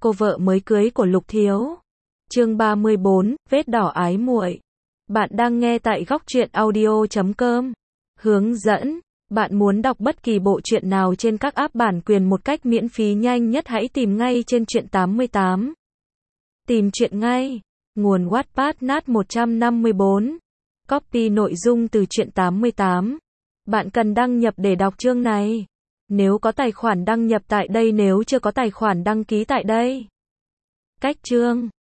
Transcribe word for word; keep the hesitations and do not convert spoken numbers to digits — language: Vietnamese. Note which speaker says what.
Speaker 1: Cô vợ mới cưới của Lục Thiếu. Chương ba mươi bốn, vết đỏ ái muội. Bạn đang nghe tại góc truyện audio chấm com. Hướng dẫn. Bạn muốn đọc bất kỳ bộ truyện nào trên các app bản quyền một cách miễn phí nhanh nhất, hãy tìm ngay trên truyện tám mươi tám. Tìm truyện ngay. Nguồn Wattpad nat một trăm năm mươi bốn. Copy nội dung từ truyện tám mươi tám. Bạn cần đăng nhập để đọc chương này. Nếu có tài khoản đăng nhập tại đây, nếu chưa có tài khoản đăng ký tại đây. Cách chương.